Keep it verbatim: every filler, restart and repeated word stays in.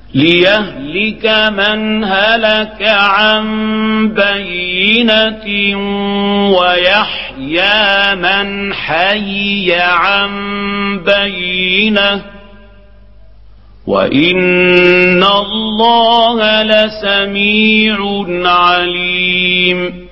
ليهلك من هلك عن بينة ويحيى من حي عن بينة وإن الله لسميع عليم.